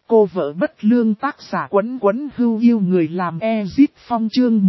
Cô vợ bất lương tác giả Quấn Quấn Hưu yêu người làm Ezit Phong chương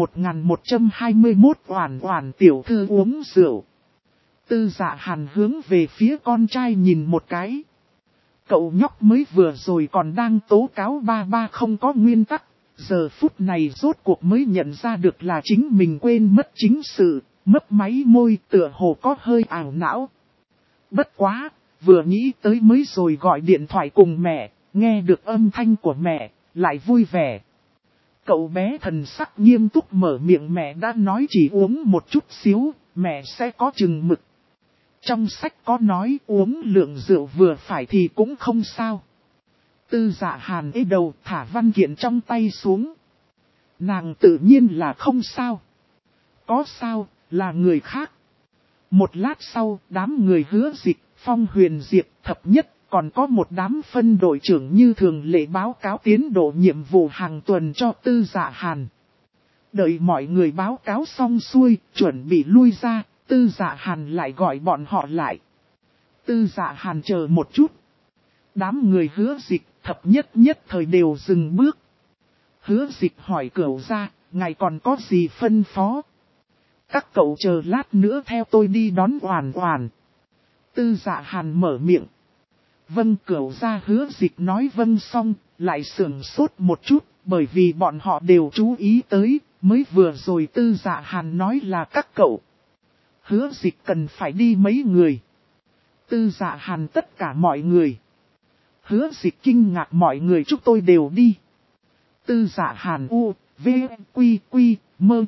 1121 oản oản tiểu thư uống rượu. Tư Dạ Hàn hướng về phía con trai nhìn một cái. Cậu nhóc mới vừa rồi còn đang tố cáo ba ba không có nguyên tắc. Giờ phút này rốt cuộc mới nhận ra được là chính mình quên mất chính sự, mấp máy môi tựa hồ có hơi ảo não. Bất quá, vừa nghĩ tới mới rồi gọi điện thoại cùng mẹ, nghe được âm thanh của mẹ, lại vui vẻ. Cậu bé thần sắc nghiêm túc mở miệng mẹ đã nói chỉ uống một chút xíu, mẹ sẽ có chừng mực. Trong sách có nói uống lượng rượu vừa phải thì cũng không sao. Tư Dạ Hàn ê đầu thả văn kiện trong tay xuống. Nàng tự nhiên là không sao. Có sao, là người khác. Một lát sau, đám người Hứa Dịch, Phong Huyền Diệp, Thập Nhất, còn có một đám phân đội trưởng như thường lệ báo cáo tiến độ nhiệm vụ hàng tuần cho Tư Dạ Hàn. Đợi mọi người báo cáo xong xuôi, chuẩn bị lui ra, Tư Dạ Hàn lại gọi bọn họ lại. Tư Dạ Hàn chờ một chút. Đám người Hứa Dịch, Thập Nhất nhất thời đều dừng bước. Hứa Dịch hỏi Cửu gia, ngài còn có gì phân phó? Các cậu chờ lát nữa theo tôi đi đón Oản Oản. Tư Dạ Hàn mở miệng. Vâng. Cửu gia. Hứa Dịch nói vâng xong, lại sửng sốt một chút, bởi vì bọn họ đều chú ý tới, mới vừa rồi Tư Dạ Hàn nói là các cậu. Hứa Dịch cần phải đi mấy người? Tư Dạ Hàn tất cả mọi người. Hứa Dịch kinh ngạc mọi người chúng tôi đều đi. Tư Dạ Hàn u, v, quy, quy, mơ.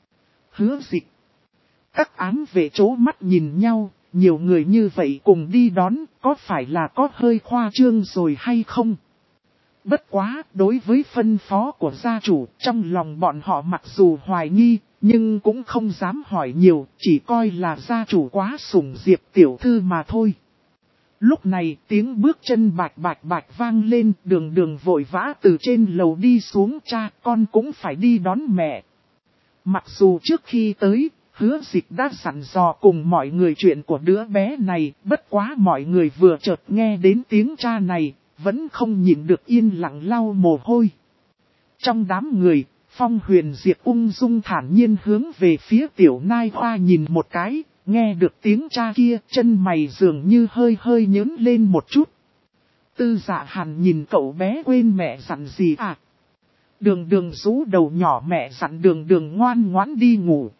Hứa Dịch. Các ám vệ chố mắt nhìn nhau, nhiều người như vậy cùng đi đón, có phải là có hơi khoa trương rồi hay không? Bất quá, đối với phân phó của gia chủ, trong lòng bọn họ mặc dù hoài nghi, nhưng cũng không dám hỏi nhiều, chỉ coi là gia chủ quá sủng Diệp tiểu thư mà thôi. Lúc này tiếng bước chân bạch bạch bạch vang lên, Đường Đường vội vã từ trên lầu đi xuống, cha con cũng phải đi đón mẹ. Mặc dù trước khi tới, Hứa Dịch đã dặn dò cùng mọi người chuyện của đứa bé này, bất quá mọi người vừa chợt nghe đến tiếng cha này, vẫn không nhịn được yên lặng lau mồ hôi. Trong đám người, Phong Huyền Diệp ung dung thản nhiên hướng về phía Tiểu Nai Hoa nhìn một cái, nghe được tiếng cha kia, chân mày dường như hơi hơi nhớn lên một chút. Tư Dạ Hàn nhìn cậu bé quên mẹ dặn gì à? Đường Đường rũ đầu nhỏ mẹ dặn Đường Đường ngoan ngoãn đi ngủ.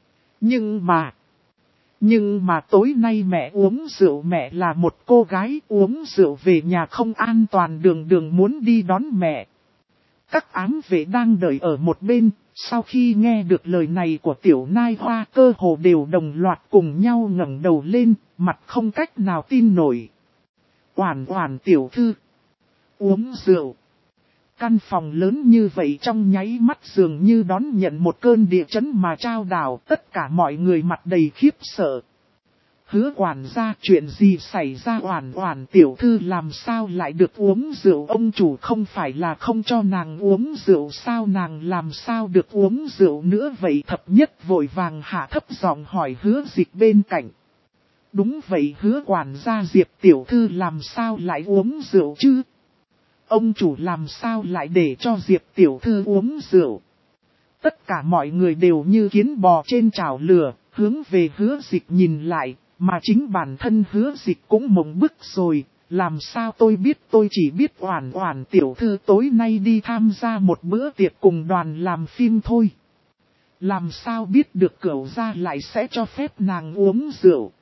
Nhưng mà tối nay mẹ uống rượu, mẹ là một cô gái uống rượu về nhà không an toàn, Đường Đường muốn đi đón mẹ. Các ám vệ đang đợi ở một bên, sau khi nghe được lời này của Tiểu Nai Hoa cơ hồ đều đồng loạt cùng nhau ngẩng đầu lên, mặt không cách nào tin nổi. Oản Oản tiểu thư uống rượu. Căn phòng lớn như vậy trong nháy mắt dường như đón nhận một cơn địa chấn mà trao đảo, tất cả mọi người mặt đầy khiếp sợ. Hứa quản gia, chuyện gì xảy ra? Oản Oản tiểu thư làm sao lại được uống rượu? Ông chủ không phải là không cho nàng uống rượu sao? Nàng làm sao được uống rượu nữa vậy? Thập Nhất vội vàng hạ thấp giọng hỏi Hứa Dịch bên cạnh. Đúng vậy Hứa quản gia, Diệp tiểu thư làm sao lại uống rượu chứ? Ông chủ làm sao lại để cho Diệp tiểu thư uống rượu? Tất cả mọi người đều như kiến bò trên chảo lửa, hướng về Hứa Dịch nhìn lại, mà chính bản thân Hứa Dịch cũng mộng bức rồi. Làm sao tôi biết? Tôi chỉ biết Oản Oản tiểu thư tối nay đi tham gia một bữa tiệc cùng đoàn làm phim thôi. Làm sao biết được Cửu gia lại sẽ cho phép nàng uống rượu?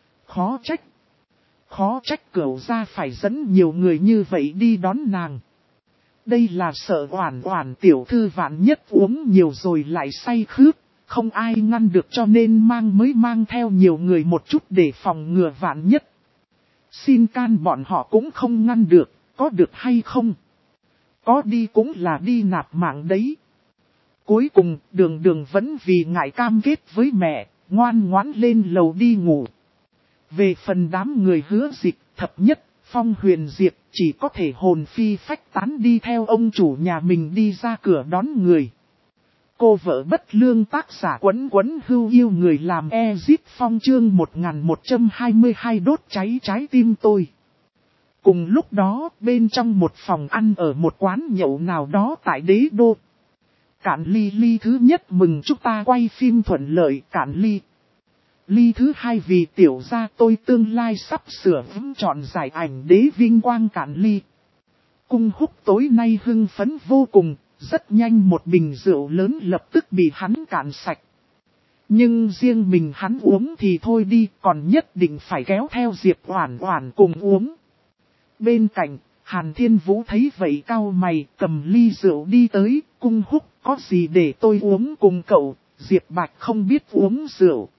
Khó trách Cửu gia phải dẫn nhiều người như vậy đi đón nàng. Đây là sợ Oản Oản tiểu thư vạn nhất uống nhiều rồi lại say khướt, không ai ngăn được cho nên mới mang theo nhiều người một chút để phòng ngừa vạn nhất. Xin can bọn họ cũng không ngăn được, có được hay không? Có đi cũng là đi nạp mạng đấy. Cuối cùng, Đường Đường vẫn vì ngại cam kết với mẹ, ngoan ngoãn lên lầu đi ngủ. Về phần đám người Hứa Dịch, Thập Nhất, Phong Huyền Diệp chỉ có thể hồn phi phách tán đi theo ông chủ nhà mình đi ra cửa đón người. Cô vợ bất lương tác giả Quấn Quấn Hưu yêu người làm Ezit Phong chương 1122 đốt cháy trái tim tôi. Cùng lúc đó, bên trong một phòng ăn ở một quán nhậu nào đó tại Đế Đô. Cạn ly, ly thứ nhất mừng chúc ta quay phim thuận lợi. Cạn ly. Ly thứ hai vì tiểu gia tôi tương lai sắp sửa chọn giải ảnh đế vinh quang. Cạn ly. Cung Húc tối nay hưng phấn vô cùng, rất nhanh một bình rượu lớn lập tức bị hắn cạn sạch. Nhưng riêng mình hắn uống thì thôi đi, còn nhất định phải kéo theo Diệp Oản Oản cùng uống. Bên cạnh, Hàn Thiên Vũ thấy vậy cau mày, cầm ly rượu đi tới. Cung Húc, có gì để tôi uống cùng cậu? Diệp Bạch không biết uống rượu.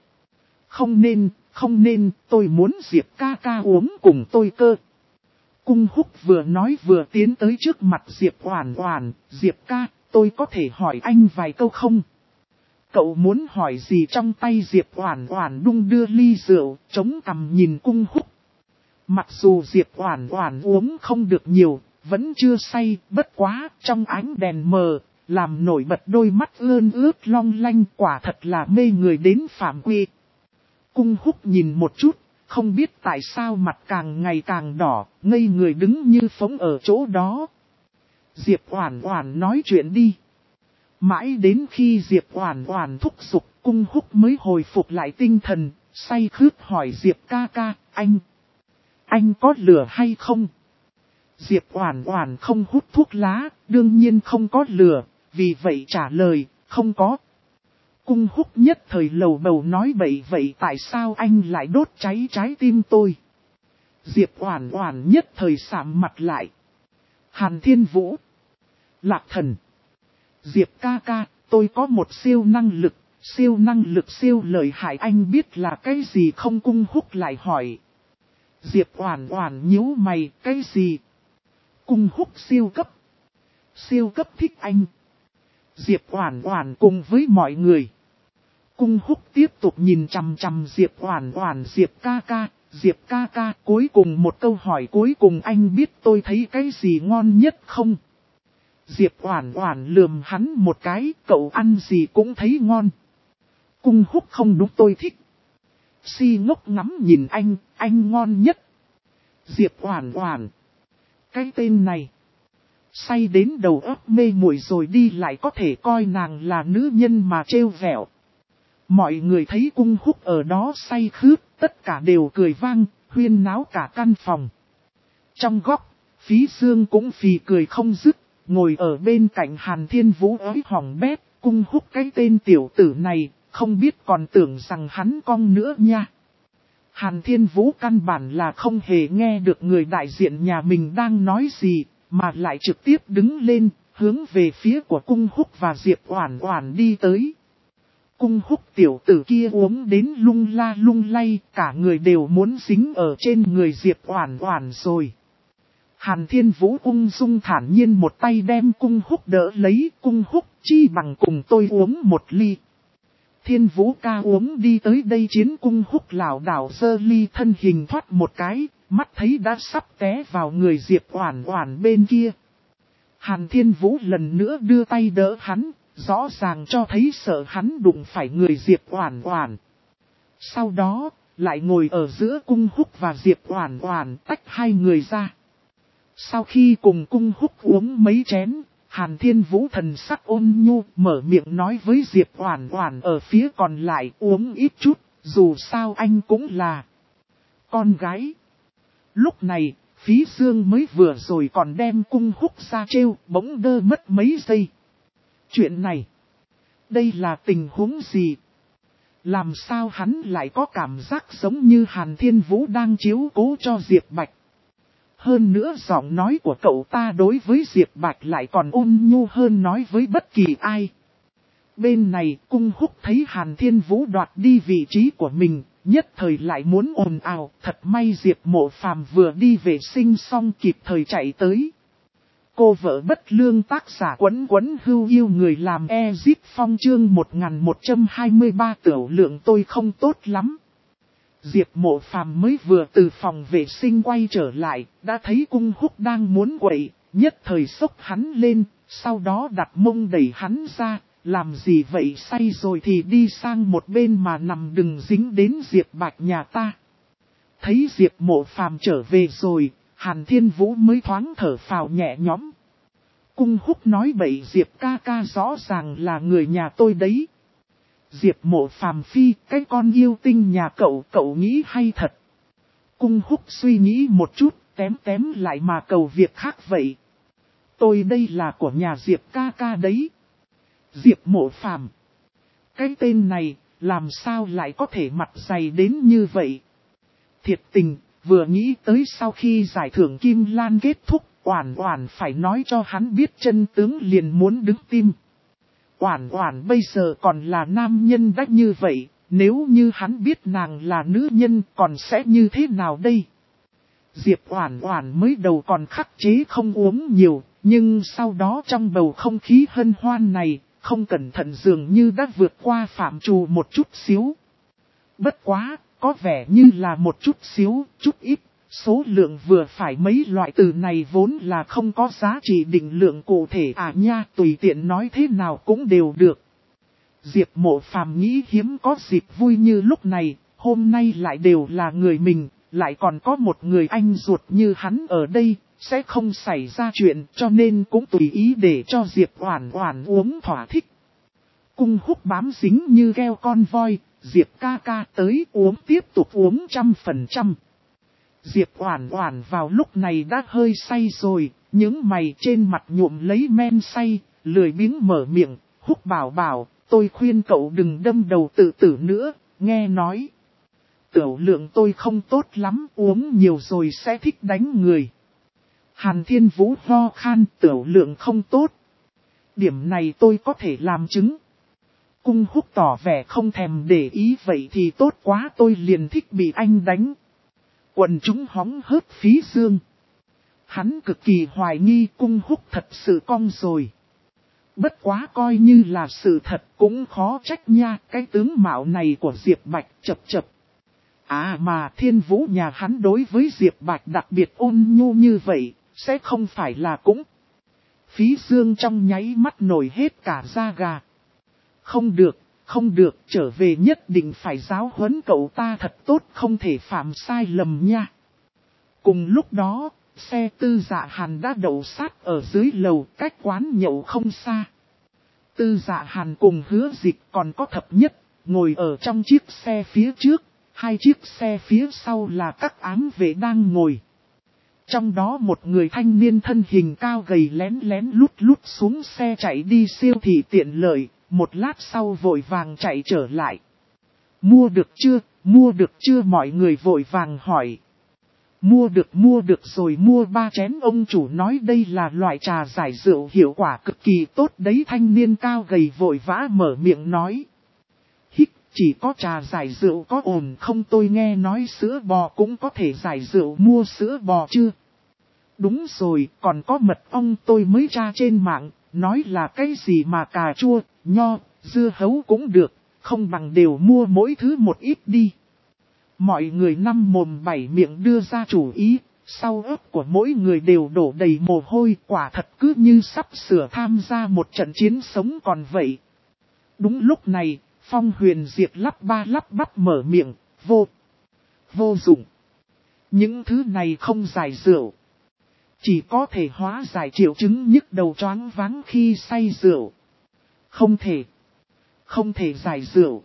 Không nên, tôi muốn Diệp ca ca uống cùng tôi cơ. Cung Húc vừa nói vừa tiến tới trước mặt Diệp Oản Oản. Diệp ca, tôi có thể hỏi anh vài câu không? Cậu muốn hỏi gì? Trong tay Diệp Oản Oản đung đưa ly rượu, chống cằm nhìn Cung Húc. Mặc dù Diệp Oản Oản uống không được nhiều, vẫn chưa say, bất quá trong ánh đèn mờ, làm nổi bật đôi mắt ươn ướt long lanh, quả thật là mê người đến phạm quy. Cung Húc nhìn một chút, không biết tại sao mặt càng ngày càng đỏ, ngây người đứng như phỗng ở chỗ đó. Diệp Oản Oản nói chuyện đi. Mãi đến khi Diệp Oản Oản thúc giục, Cung Húc mới hồi phục lại tinh thần, say khướt hỏi Diệp ca ca, anh có lừa hay không? Diệp Oản Oản không hút thuốc lá, đương nhiên không có lừa, vì vậy trả lời, không có. Cung Húc nhất thời lầu bầu nói bậy, vậy tại sao anh lại đốt cháy trái tim tôi? Diệp Oản Oản nhất thời sạm mặt lại. Hàn Thiên Vũ, Lạc Thần, Diệp ca ca, tôi có một siêu năng lực siêu lợi hại, anh biết là cái gì không? Cung Húc lại hỏi. Diệp Oản Oản nhíu mày, cái gì? Cung Húc siêu cấp thích anh. Diệp Oản Oản cùng với mọi người. Cung Húc tiếp tục nhìn chằm chằm Diệp Oản Oản. Diệp ca ca, cuối cùng một câu hỏi cuối cùng, anh biết tôi thấy cái gì ngon nhất không? Diệp Oản Oản lườm hắn một cái, cậu ăn gì cũng thấy ngon. Cung Húc không đúng, tôi thích. Si ngốc ngắm nhìn anh ngon nhất. Diệp Oản Oản, cái tên này, say đến đầu óc mê muội rồi đi, lại có thể coi nàng là nữ nhân mà trêu vẹo. Mọi người thấy Cung Húc ở đó say khướt, tất cả đều cười vang, huyên náo cả căn phòng. Trong góc, Phí Dương cũng phì cười không dứt, ngồi ở bên cạnh Hàn Thiên Vũ ới hỏng bét. Cung Húc cái tên tiểu tử này, không biết còn tưởng rằng hắn cong nữa nha. Hàn Thiên Vũ căn bản là không hề nghe được người đại diện nhà mình đang nói gì, mà lại trực tiếp đứng lên, hướng về phía của Cung Húc và Diệp Oản Oản đi tới. Cung Húc tiểu tử kia uống đến lung la lung lay, cả người đều muốn dính ở trên người Diệp Oản Oản rồi. Hàn Thiên Vũ ung dung thản nhiên một tay đem Cung Húc đỡ lấy. Cung Húc, chi bằng cùng tôi uống một ly. Thiên Vũ ca uống đi tới đây. Chiến Cung Húc lảo đảo giơ ly, thân hình thoát một cái, mắt thấy đã sắp té vào người Diệp Oản Oản bên kia. Hàn Thiên Vũ lần nữa đưa tay đỡ hắn, rõ ràng cho thấy sợ hắn đụng phải người Diệp Oản Oản. Sau đó, lại ngồi ở giữa Cung Húc và Diệp Oản Oản, tách hai người ra. Sau khi cùng Cung Húc uống mấy chén, Hàn Thiên Vũ thần sắc ôn nhu, mở miệng nói với Diệp Oản Oản ở phía còn lại, uống ít chút, dù sao anh cũng là con gái. Lúc này, Phí Dương mới vừa rồi còn đem Cung Húc ra trêu, bỗng đơ mất mấy giây. Chuyện này, đây là tình huống gì? Làm sao hắn lại có cảm giác giống như Hàn Thiên Vũ đang chiếu cố cho Diệp Bạch? Hơn nữa giọng nói của cậu ta đối với Diệp Bạch lại còn ôn nhu hơn nói với bất kỳ ai. Bên này, Cung Húc thấy Hàn Thiên Vũ đoạt đi vị trí của mình, nhất thời lại muốn ồn ào. Thật may Diệp Mộ Phàm vừa đi vệ sinh xong kịp thời chạy tới. Cô vợ bất lương, tác giả Quấn Quấn Hưu yêu người làm Ezip Phong, chương 1123 tiểu lượng tôi không tốt lắm. Diệp Mộ Phàm mới vừa từ phòng vệ sinh quay trở lại, đã thấy Cung Húc đang muốn quậy, nhất thời xốc hắn lên, sau đó đặt mông đẩy hắn ra, làm gì vậy, say rồi thì đi sang một bên mà nằm, đừng dính đến Diệp Bạch nhà ta. Thấy Diệp Mộ Phàm trở về rồi, Hàn Thiên Vũ mới thoáng thở phào nhẹ nhõm. Cung Húc nói bậy, Diệp ca ca rõ ràng là người nhà tôi đấy. Diệp Mộ Phàm phi, cái con yêu tinh nhà cậu, cậu nghĩ hay thật. Cung Húc suy nghĩ một chút, tém lại mà cầu việc khác vậy. Tôi đây là của nhà Diệp ca ca đấy. Diệp Mộ Phàm. Cái tên này, làm sao lại có thể mặt dày đến như vậy? Thiệt tình, vừa nghĩ tới sau khi giải thưởng Kim Lan kết thúc, Oản Oản phải nói cho hắn biết chân tướng liền muốn đứng tim. Oản Oản bây giờ còn là nam nhân đắt như vậy, nếu như hắn biết nàng là nữ nhân còn sẽ như thế nào đây? Diệp Oản Oản mới đầu còn khắc chế không uống nhiều, nhưng sau đó trong bầu không khí hân hoan này, không cẩn thận dường như đã vượt qua phạm trù một chút xíu. Bất quá, có vẻ như là một chút xíu, chút ít, số lượng vừa phải mấy loại từ này vốn là không có giá trị định lượng cụ thể nha, tùy tiện nói thế nào cũng đều được. Diệp Mộ Phàm nghĩ hiếm có dịp vui như lúc này, hôm nay lại đều là người mình, lại còn có một người anh ruột như hắn ở đây, sẽ không xảy ra chuyện cho nên cũng tùy ý để cho Diệp Oản Oản uống thỏa thích. Cung Húc bám dính như gheo con voi, Diệp ca ca tới uống tiếp tục uống 100%. Diệp Oản Oản vào lúc này đã hơi say rồi, những mày trên mặt nhuộm lấy men say, lười biếng mở miệng, Húc bảo bảo, tôi khuyên cậu đừng đâm đầu tự tử nữa, nghe nói. Tiểu lượng tôi không tốt lắm, uống nhiều rồi sẽ thích đánh người. Hàn Thiên Vũ ho khan, tiểu lượng không tốt. Điểm này tôi có thể làm chứng. Cung Húc tỏ vẻ không thèm để ý, vậy thì tốt quá, tôi liền thích bị anh đánh. Quần chúng hóng hớt phí dương. Hắn cực kỳ hoài nghi Cung Húc thật sự cong rồi. Bất quá coi như là sự thật cũng khó trách nha, cái tướng mạo này của Diệp Bạch chập. Mà Thiên Vũ nhà hắn đối với Diệp Bạch đặc biệt ôn nhu như vậy, sẽ không phải là cũng. Phí dương trong nháy mắt nổi hết cả da gà. Không được, trở về nhất định phải giáo huấn cậu ta thật tốt, không thể phạm sai lầm nha. Cùng lúc đó, xe Tư Dạ Hàn đã đậu sát ở dưới lầu, cách quán nhậu không xa. Tư Dạ Hàn cùng Hứa Dịch còn có Thập Nhất, ngồi ở trong chiếc xe phía trước, hai chiếc xe phía sau là các ám vệ đang ngồi. Trong đó một người thanh niên thân hình cao gầy lén lút xuống xe chạy đi siêu thị tiện lợi, một lát sau vội vàng chạy trở lại. Mua được chưa mọi người vội vàng hỏi. Mua được rồi, mua 3 chén, ông chủ nói đây là loại trà giải rượu hiệu quả cực kỳ tốt đấy, thanh niên cao gầy vội vã mở miệng nói. Chỉ có trà giải rượu có ổn không, tôi nghe nói sữa bò cũng có thể giải rượu, mua sữa bò chưa? Đúng rồi, còn có mật ong tôi mới tra trên mạng, nói là cái gì mà cà chua, nho, dưa hấu cũng được, không bằng đều mua mỗi thứ một ít đi. Mọi người năm mồm bảy miệng đưa ra chủ ý, sau ớt của mỗi người đều đổ đầy mồ hôi, quả thật cứ như sắp sửa tham gia một trận chiến sống còn vậy. Đúng lúc này, Phong Huyền Diệp lắp bắp mở miệng, vô dụng. Những thứ này không giải rượu. Chỉ có thể hóa giải triệu chứng nhức đầu choáng váng khi say rượu. Không thể giải rượu.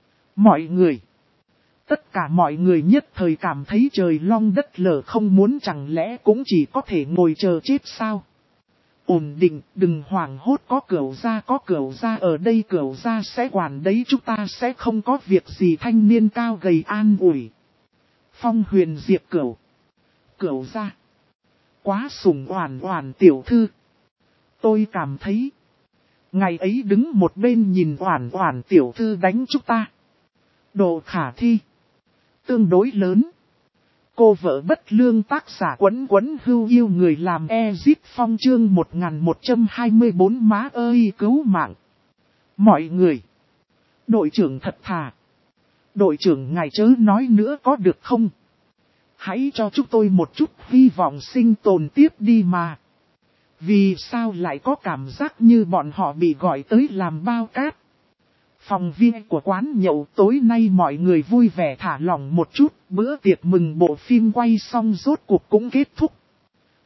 Tất cả mọi người nhất thời cảm thấy trời long đất lở, không muốn, chẳng lẽ cũng chỉ có thể ngồi chờ chết sao? Ổn định, đừng hoảng hốt, có cửu gia ở đây, cửu gia sẽ quản đấy, chúng ta sẽ không có việc gì, thanh niên cao gầy an ủi. Phong Huyền Diệp cửu gia. Quá sủng Oản tiểu thư. Tôi cảm thấy, ngày ấy đứng một bên nhìn Oản tiểu thư đánh chúng ta. Độ khả thi tương đối lớn. Cô vợ bất lương, tác giả Quấn Hưu yêu người làm Ezit Phong, chương 1124, má ơi cứu mạng. Mọi người. Đội trưởng thật thà. Đội trưởng ngài chớ nói nữa có được không? Hãy cho chúng tôi một chút hy vọng sinh tồn tiếp đi mà. Vì sao lại có cảm giác như bọn họ bị gọi tới làm bao cát? Phòng viên của quán nhậu tối nay mọi người vui vẻ thả lỏng một chút, bữa tiệc mừng bộ phim quay xong rốt cuộc cũng kết thúc.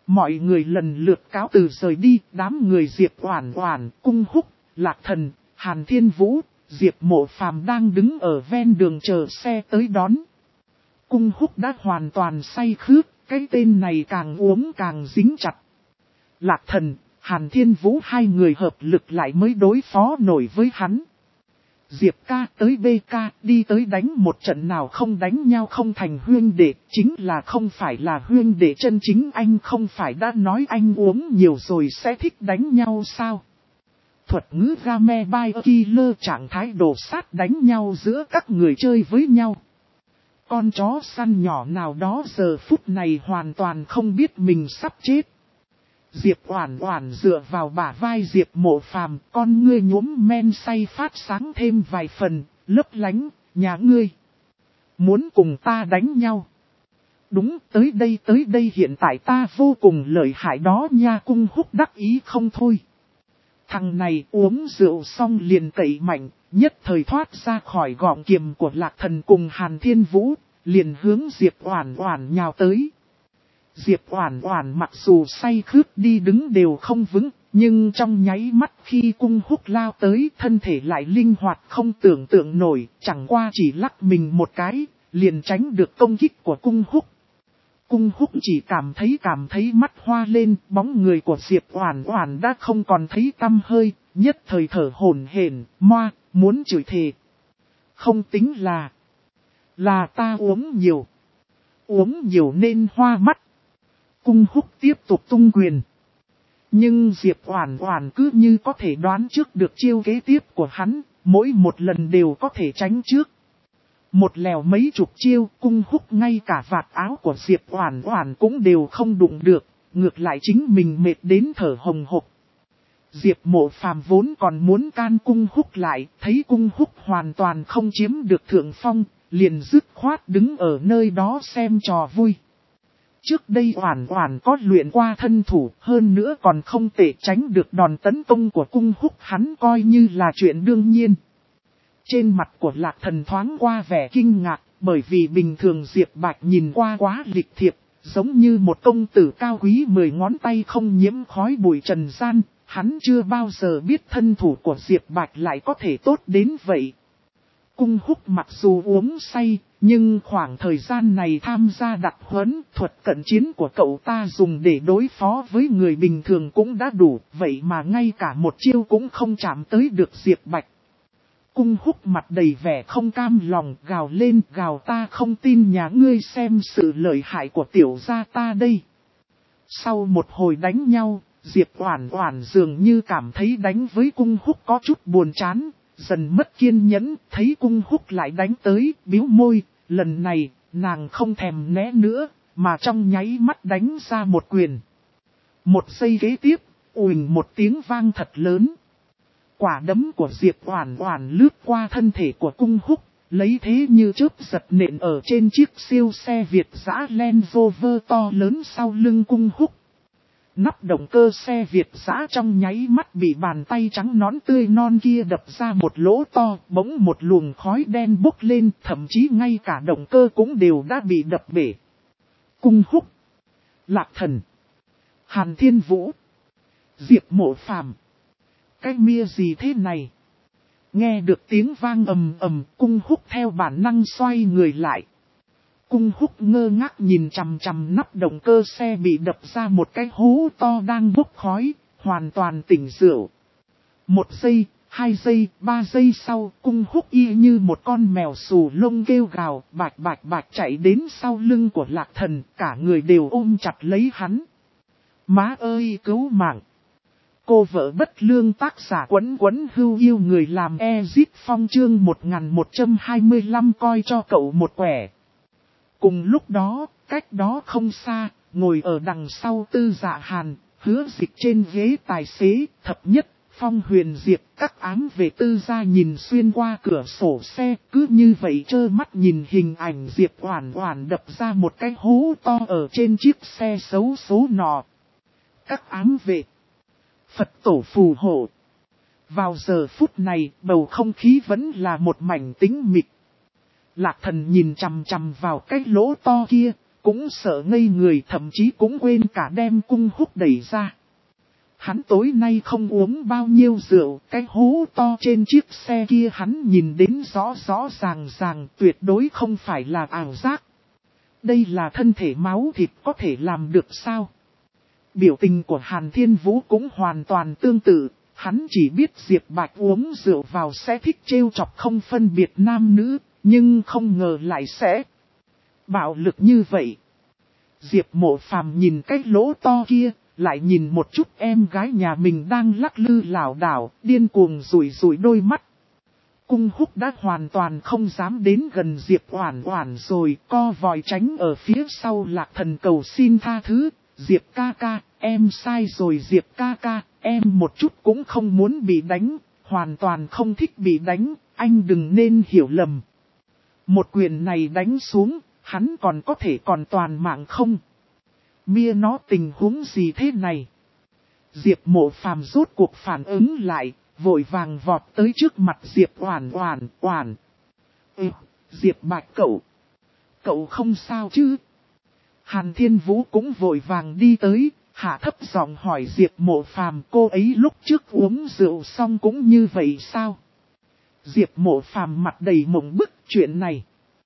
Mọi người lần lượt cáo từ rời đi, đám người Diệp Oản Oản, Cung Húc, Lạc Thần, Hàn Thiên Vũ, Diệp Mộ Phàm đang đứng ở ven đường chờ xe tới đón. Cung Húc đã hoàn toàn say khướt, cái tên này càng uống càng dính chặt. Lạc Thần, Hàn Thiên Vũ hai người hợp lực lại mới đối phó nổi với hắn. Diệp ca tới B ca, đi tới đánh một trận nào không đánh nhau không thành huyên đệ, chính là không phải là huyên đệ chân chính. Anh không phải đã nói anh uống nhiều rồi sẽ thích đánh nhau sao? Thuật ngữ game by killer, trạng thái đồ sát đánh nhau giữa các người chơi với nhau. Con chó săn nhỏ nào đó giờ phút này hoàn toàn không biết mình sắp chết. Diệp Oản Oản dựa vào bả vai Diệp Mộ Phàm, con ngươi nhuốm men say phát sáng thêm vài phần, lấp lánh, nhà ngươi muốn cùng ta đánh nhau. Đúng, tới đây hiện tại ta vô cùng lợi hại đó nha. Cung Húc đắc ý không thôi. Thằng này uống rượu xong liền cậy mạnh, nhất thời thoát ra khỏi gọng kiềm của Lạc Thần cùng Hàn Thiên Vũ, liền hướng Diệp Oản Oản nhào tới. Diệp Oản Oản mặc dù say khướt đi đứng đều không vững, nhưng trong nháy mắt khi Cung Húc lao tới, thân thể lại linh hoạt không tưởng tượng nổi, chẳng qua chỉ lắc mình một cái, liền tránh được công kích của Cung Húc. Cung Húc chỉ cảm thấy mắt hoa lên, bóng người của Diệp Oản Oản đã không còn thấy tăm hơi, nhất thời thở hổn hển, moa, muốn chửi thề. Không tính là ta uống nhiều nên hoa mắt. Cung Húc tiếp tục tung quyền. Nhưng Diệp Oản Oản cứ như có thể đoán trước được chiêu kế tiếp của hắn, mỗi một lần đều có thể tránh trước. Một lèo mấy chục chiêu, Cung Húc ngay cả vạt áo của Diệp Oản Oản cũng đều không đụng được, ngược lại chính mình mệt đến thở hồng hộc. Diệp Mộ Phàm vốn còn muốn can Cung Húc lại, thấy Cung Húc hoàn toàn không chiếm được thượng phong, liền dứt khoát đứng ở nơi đó xem trò vui. Trước đây Oản Oản có luyện qua thân thủ, hơn nữa còn không thể tránh được đòn tấn công của Cung Húc, hắn coi như là chuyện đương nhiên. Trên mặt của Lạc Thần thoáng qua vẻ kinh ngạc, bởi vì bình thường Diệp Bạch nhìn qua quá lịch thiệp, giống như một công tử cao quý 10 ngón tay không nhiễm khói bụi trần gian, hắn chưa bao giờ biết thân thủ của Diệp Bạch lại có thể tốt đến vậy. Cung Húc mặc dù uống say, nhưng khoảng thời gian này tham gia đặc huấn, thuật cận chiến của cậu ta dùng để đối phó với người bình thường cũng đã đủ, vậy mà ngay cả một chiêu cũng không chạm tới được Diệp Bạch. Cung Húc mặt đầy vẻ không cam lòng, gào lên, gào, ta không tin, nhà ngươi xem sự lợi hại của tiểu gia ta đây. Sau một hồi đánh nhau, Diệp Oản Oản dường như cảm thấy đánh với Cung Húc có chút buồn chán, dần mất kiên nhẫn, thấy Cung Húc lại đánh tới, bĩu môi, lần này, nàng không thèm né nữa, mà trong nháy mắt đánh ra một quyền. Một giây kế tiếp, ùnh một tiếng vang thật lớn. Quả đấm của Diệp Oản Oản lướt qua thân thể của Cung Húc, lấy thế như chớp giật nện ở trên chiếc siêu xe Việt dã Land Rover to lớn sau lưng Cung Húc. Nắp động cơ xe Việt dã trong nháy mắt bị bàn tay trắng nõn tươi non kia đập ra một lỗ to, bỗng một luồng khói đen bốc lên, thậm chí ngay cả động cơ cũng đều đã bị đập bể. Cung Húc, Lạc Thần, Hàn Thiên Vũ, Diệp Mộ Phàm, cái mia gì thế này? Nghe được tiếng vang ầm ầm, Cung Húc theo bản năng xoay người lại. Cung Húc ngơ ngác nhìn chằm chằm nắp động cơ xe bị đập ra một cái hố to đang bốc khói, hoàn toàn tỉnh rượu. 1 giây, 2 giây, 3 giây sau, Cung Húc y như một con mèo xù lông kêu gào, bạch bạch bạch chạy đến sau lưng của Lạc Thần, cả người đều ôm chặt lấy hắn. Má ơi cứu mạng! Cô vợ bất lương, tác giả Quấn Quấn Hưu yêu người làm Ezit Phong, chương 1125, coi cho cậu một quẻ. Cùng lúc đó, cách đó không xa, ngồi ở đằng sau Tư Dạ Hàn, Hứa Dịch trên ghế tài xế, Thập Nhất, Phong Huyền Diệp, các ám vệ Tư gia nhìn xuyên qua cửa sổ xe, cứ như vậy trơ mắt nhìn hình ảnh Diệp Oản Oản đập ra một cái hố to ở trên chiếc xe xấu số nọ. Các ám vệ, Phật tổ phù hộ. Vào giờ phút này, bầu không khí vẫn là một mảnh tĩnh mịch. Lạc Thần nhìn chằm chằm vào cái lỗ to kia, cũng sợ ngây người, thậm chí cũng quên cả đem Cung Húc đẩy ra. Hắn tối nay không uống bao nhiêu rượu, cái hố to trên chiếc xe kia hắn nhìn đến rõ rõ ràng, tuyệt đối không phải là ảo giác. Đây là thân thể máu thịt có thể làm được sao? Biểu tình của Hàn Thiên Vũ cũng hoàn toàn tương tự, hắn chỉ biết Diệp Bạch uống rượu vào sẽ thích trêu chọc không phân biệt nam nữ, nhưng không ngờ lại sẽ bạo lực như vậy. Diệp Mộ Phàm nhìn cái lỗ to kia, lại nhìn một chút em gái nhà mình đang lắc lư lảo đảo, điên cuồng rủi đôi mắt. Cung Húc đã hoàn toàn không dám đến gần Diệp Oản Oản rồi, co vòi tránh ở phía sau Lạc Thần cầu xin tha thứ. Diệp ca ca, em sai rồi Diệp ca ca, em một chút cũng không muốn bị đánh, hoàn toàn không thích bị đánh, anh đừng nên hiểu lầm. Một quyền này đánh xuống, hắn còn có thể còn toàn mạng không? Mia nó tình huống gì thế này? Diệp Mộ Phàm rốt cuộc phản ứng lại, vội vàng vọt tới trước mặt Diệp Oản Oản. Diệp Bạch cậu không sao chứ? Hàn Thiên Vũ cũng vội vàng đi tới, hạ thấp giọng hỏi Diệp Mộ Phàm, cô ấy lúc trước uống rượu xong cũng như vậy sao? Diệp Mộ Phàm mặt đầy mộng bức, chuyện này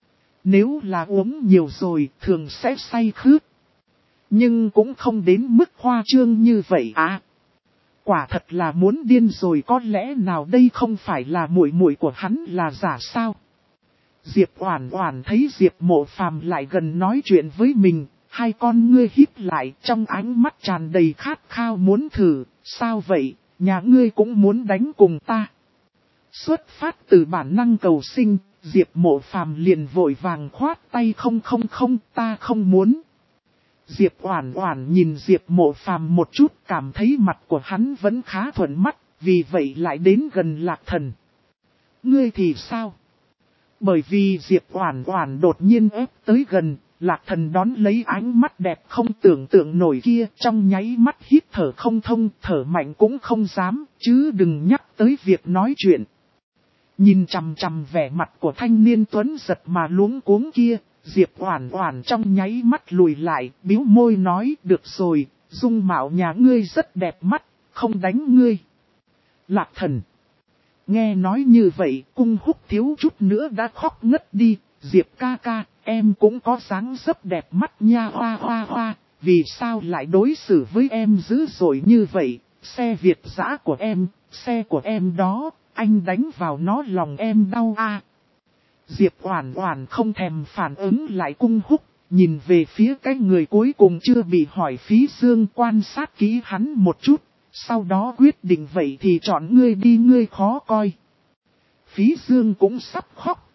nếu là uống nhiều rồi thường sẽ say khướt. Nhưng cũng không đến mức khoa trương như vậy à. Quả thật là muốn điên rồi, có lẽ nào đây không phải là muội muội của hắn là giả sao? Diệp Oản Oản thấy Diệp Mộ Phàm lại gần nói chuyện với mình, hai con ngươi híp lại, trong ánh mắt tràn đầy khát khao muốn thử. Sao vậy, nhà ngươi cũng muốn đánh cùng ta? Xuất phát từ bản năng cầu sinh, Diệp Mộ Phàm liền vội vàng khoát tay, không, ta không muốn. Diệp Oản Oản nhìn Diệp Mộ Phàm một chút, cảm thấy mặt của hắn vẫn khá thuận mắt, vì vậy lại đến gần Lạc Thần. Ngươi thì sao? Bởi vì Diệp Oản Oản đột nhiên ép tới gần, Lạc Thần đón lấy ánh mắt đẹp không tưởng tượng nổi kia, trong nháy mắt hít thở không thông, thở mạnh cũng không dám, chứ đừng nhắc tới việc nói chuyện. Nhìn chằm chằm vẻ mặt của thanh niên tuấn giật mà luống cuống kia, Diệp Oản Oản trong nháy mắt lùi lại, bĩu môi nói, được rồi, dung mạo nhà ngươi rất đẹp mắt, không đánh ngươi. Lạc Thần nghe nói như vậy, Cung Húc thiếu chút nữa đã khóc ngất đi. Diệp ca ca, em cũng có dáng dấp đẹp mắt nha, hoa, vì sao lại đối xử với em dữ dội như vậy? Xe Việt dã của em, xe của em đó, anh đánh vào nó lòng em đau a. Diệp Oản Oản không thèm phản ứng lại Cung Húc, nhìn về phía cái người cuối cùng chưa bị hỏi, Phí Dương, quan sát kỹ hắn một chút. Sau đó quyết định vậy thì chọn ngươi đi, ngươi khó coi. Phí Dương cũng sắp khóc,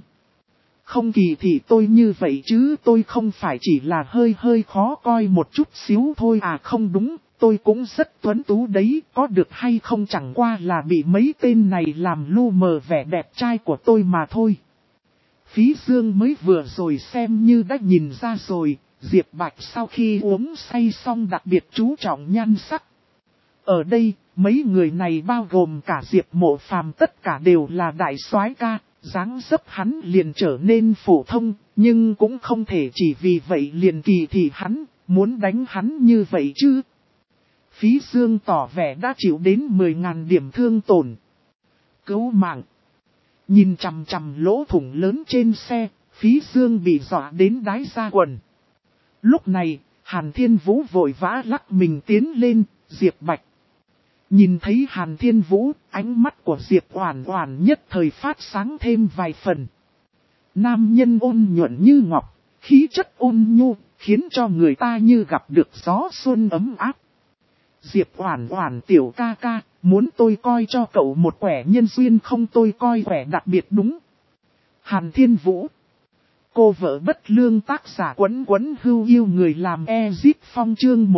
không kỳ thì tôi như vậy chứ, tôi không phải chỉ là hơi khó coi một chút xíu thôi à, không đúng, tôi cũng rất tuấn tú đấy, có được hay không chẳng qua là bị mấy tên này làm lu mờ vẻ đẹp trai của tôi mà thôi. Phí Dương mới vừa rồi xem như đã nhìn ra rồi, Diệp Bạch sau khi uống say xong đặc biệt chú trọng nhan sắc. Ở đây, mấy người này bao gồm cả Diệp Mộ Phàm tất cả đều là đại soái ca, dáng dấp hắn liền trở nên phổ thông, nhưng cũng không thể chỉ vì vậy liền kỳ thị hắn, muốn đánh hắn như vậy chứ. Phí Dương tỏ vẻ đã chịu đến 10.000 điểm thương tổn. Cứu mạng. Nhìn chằm chằm lỗ thủng lớn trên xe, Phí Dương bị dọa đến đái ra quần. Lúc này, Hàn Thiên Vũ vội vã lắc mình tiến lên, Diệp Bạch. Nhìn thấy Hàn Thiên Vũ, ánh mắt của Diệp Oản Oản nhất thời phát sáng thêm vài phần. Nam nhân ôn nhuận như ngọc, khí chất ôn nhu, khiến cho người ta như gặp được gió xuân ấm áp. Diệp Oản Oản tiểu ca ca, muốn tôi coi cho cậu một quẻ nhân duyên không, tôi coi quẻ đặc biệt đúng. Hàn Thiên Vũ. Cô vợ bất lương, tác giả Quấn Hưu yêu người làm Ezip Phong, chương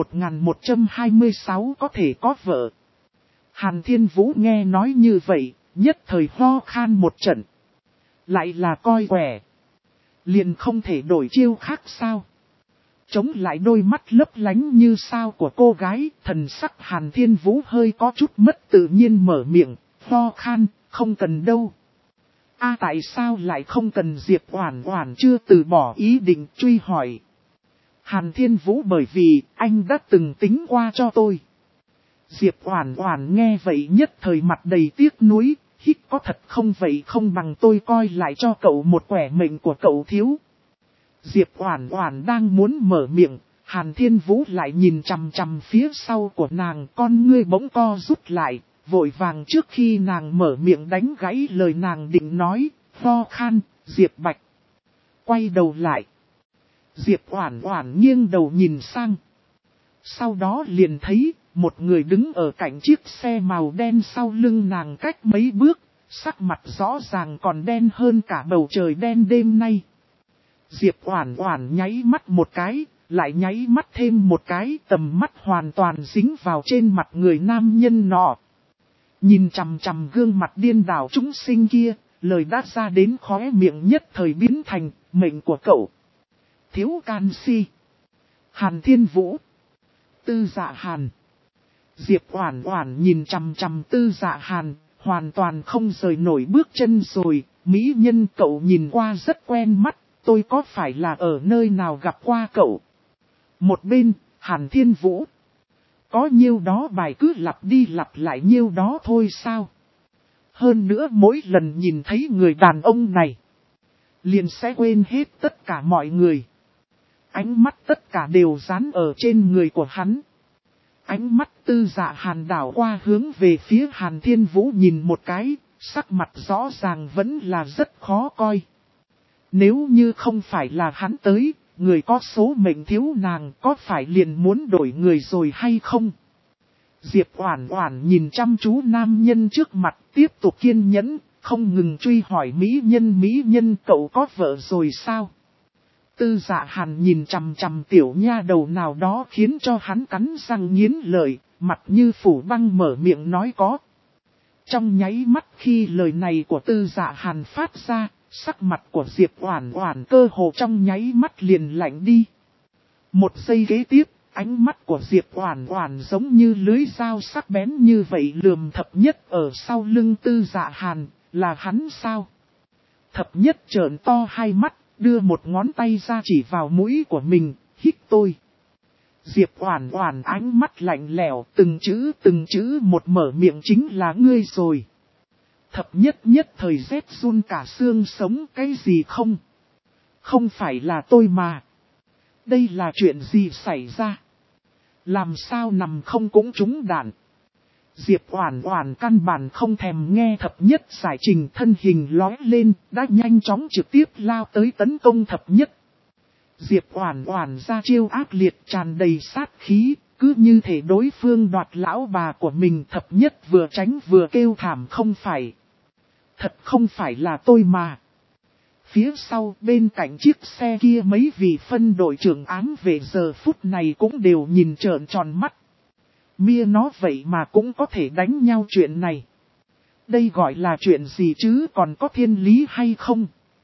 1126 có thể có vợ. Hàn Thiên Vũ nghe nói như vậy, nhất thời ho khan một trận. Lại là coi quẻ. Liền không thể đổi chiêu khác sao? Chống lại đôi mắt lấp lánh như sao của cô gái, thần sắc Hàn Thiên Vũ hơi có chút mất tự nhiên mở miệng, ho khan, không cần đâu. Tại sao lại không cần? Diệp Oản Oản chưa từ bỏ ý định truy hỏi. Hàn Thiên Vũ bởi vì anh đã từng tính qua cho tôi. Diệp Oản Oản nghe vậy nhất thời mặt đầy tiếc nuối, hít có thật không vậy không bằng tôi coi lại cho cậu một quẻ mệnh của cậu thiếu. Diệp Oản Oản đang muốn mở miệng, Hàn Thiên Vũ lại nhìn chằm chằm phía sau của nàng, con ngươi bỗng co rút lại, vội vàng trước khi nàng mở miệng đánh gãy lời nàng định nói, ho khan, Diệp Bạch. Quay đầu lại. Diệp Oản Oản nghiêng đầu nhìn sang. Sau đó liền thấy, một người đứng ở cạnh chiếc xe màu đen sau lưng nàng cách mấy bước, sắc mặt rõ ràng còn đen hơn cả bầu trời đen đêm nay. Diệp Oản Oản nháy mắt một cái, lại nháy mắt thêm một cái, tầm mắt hoàn toàn dính vào trên mặt người nam nhân nọ. Nhìn chằm chằm gương mặt điên đảo chúng sinh kia, lời đát ra đến khóe miệng nhất thời biến thành, mệnh của cậu. Thiếu canxi. Hàn Thiên Vũ. Tư Dạ Hàn. Diệp Oản Oản nhìn chằm chằm Tư Dạ Hàn, hoàn toàn không rời nổi bước chân rồi, mỹ nhân cậu nhìn qua rất quen mắt, tôi có phải là ở nơi nào gặp qua cậu? Một bên, Hàn Thiên Vũ. Có nhiêu đó bài cứ lặp đi lặp lại nhiêu đó thôi sao? Hơn nữa mỗi lần nhìn thấy người đàn ông này, liền sẽ quên hết tất cả mọi người. Ánh mắt tất cả đều dán ở trên người của hắn. Ánh mắt Tư Dạ Hàn đảo qua hướng về phía Hàn Thiên Vũ nhìn một cái, sắc mặt rõ ràng vẫn là rất khó coi. Nếu như không phải là hắn tới, người có số mệnh thiếu nàng có phải liền muốn đổi người rồi hay không? Diệp Oản Oản nhìn chăm chú nam nhân trước mặt, tiếp tục kiên nhẫn, không ngừng truy hỏi mỹ nhân cậu có vợ rồi sao? Tư Dạ Hàn nhìn chằm chằm tiểu nha đầu nào đó khiến cho hắn cắn răng nghiến lợi, mặt như phủ băng mở miệng nói có. Trong nháy mắt khi lời này của Tư Dạ Hàn phát ra, sắc mặt của Diệp Oản Oản cơ hồ trong nháy mắt liền lạnh đi. Một giây kế tiếp, ánh mắt của Diệp Oản Oản giống như lưỡi dao sắc bén như vậy lườm Thập Nhất ở sau lưng Tư Dạ Hàn, là hắn sao? Thập Nhất trợn to hai mắt, đưa một ngón tay ra chỉ vào mũi của mình, hít tôi. Diệp Oản Oản ánh mắt lạnh lẽo, từng chữ một mở miệng chính là ngươi rồi. Thập Nhất nhất thời rét run cả xương sống, cái gì không? Không phải là tôi mà. Đây là chuyện gì xảy ra? Làm sao nằm không cũng trúng đạn? Diệp Oản Oản căn bản không thèm nghe Thập Nhất giải trình, thân hình lóe lên, đã nhanh chóng trực tiếp lao tới tấn công Thập Nhất. Diệp Oản Oản ra chiêu ác liệt tràn đầy sát khí, cứ như thể đối phương đoạt lão bà của mình. Thập Nhất vừa tránh vừa kêu thảm, không phải. Thật không phải là tôi mà. Phía sau bên cạnh chiếc xe kia mấy vị phân đội trưởng ám vệ giờ phút này cũng đều nhìn trợn tròn mắt. Mia nó vậy mà cũng có thể đánh nhau chuyện này. Đây gọi là chuyện gì chứ, còn có thiên lý hay không?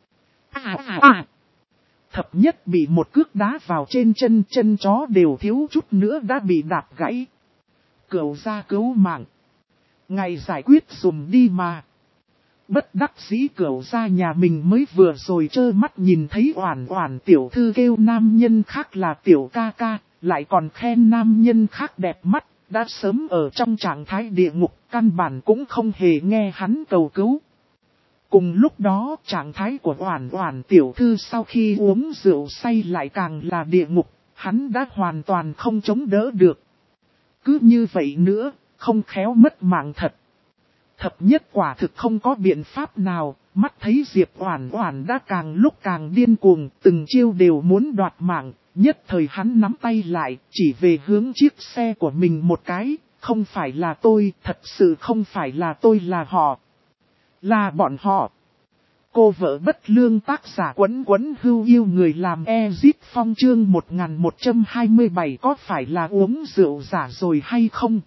Thập Nhất bị một cước đá vào trên chân, chân chó đều thiếu chút nữa đã bị đạp gãy. Cửu gia cứu mạng. Ngày giải quyết dùm đi mà. Bất đắc dĩ Cửu gia nhà mình mới vừa rồi trơ mắt nhìn thấy Oản Oản tiểu thư kêu nam nhân khác là tiểu ca ca, lại còn khen nam nhân khác đẹp mắt, đã sớm ở trong trạng thái địa ngục, căn bản cũng không hề nghe hắn cầu cứu. Cùng lúc đó trạng thái của Oản Oản tiểu thư sau khi uống rượu say lại càng là địa ngục, hắn đã hoàn toàn không chống đỡ được. Cứ như vậy nữa, không khéo mất mạng thật. Thập Nhất quả thực không có biện pháp nào, mắt thấy Diệp Oản Oản đã càng lúc càng điên cuồng, từng chiêu đều muốn đoạt mạng, nhất thời hắn nắm tay lại, chỉ về hướng chiếc xe của mình một cái, không phải là tôi, thật sự không phải là tôi, là họ. Là bọn họ. Cô vợ bất lương tác giả Quấn Quấn Hưu yêu người làm Ezit Phong chương 1127 có phải là uống rượu giả rồi hay không?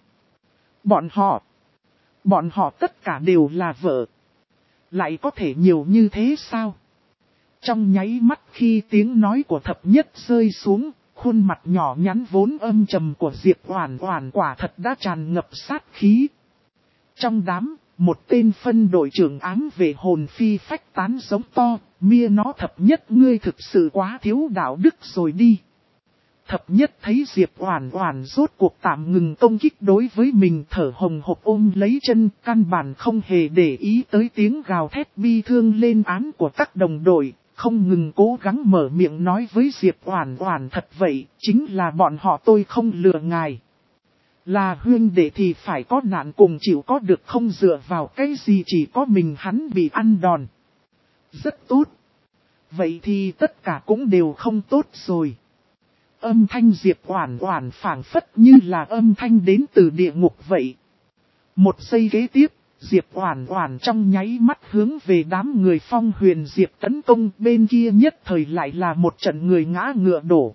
Bọn họ tất cả đều là vợ. Lại có thể nhiều như thế sao? Trong nháy mắt khi tiếng nói của Thập Nhất rơi xuống, khuôn mặt nhỏ nhắn vốn âm trầm của Diệp Oản Oản quả thật đã tràn ngập sát khí. Trong đám, một tên phân đội trưởng ám vệ hồn phi phách tán giống to, Mia nó Thập Nhất ngươi thực sự quá thiếu đạo đức rồi đi. Thập nhất thấy Diệp Oản Oản rốt cuộc tạm ngừng công kích đối với mình, thở hồng hộc ôm lấy chân, căn bản không hề để ý tới tiếng gào thét bi thương lên án của các đồng đội, không ngừng cố gắng mở miệng nói với Diệp Oản Oản, thật vậy, chính là bọn họ, tôi không lừa ngài. Là huynh đệ thì phải có nạn cùng chịu, có được không dựa vào cái gì chỉ có mình hắn bị ăn đòn. Rất tốt. Vậy thì tất cả cũng đều không tốt rồi. Âm thanh Diệp Oản Oản phảng phất như là âm thanh đến từ địa ngục vậy. Một giây kế tiếp, Diệp Oản Oản trong nháy mắt hướng về đám người Phong Huyền Diệp tấn công, bên kia nhất thời lại là một trận người ngã ngựa đổ.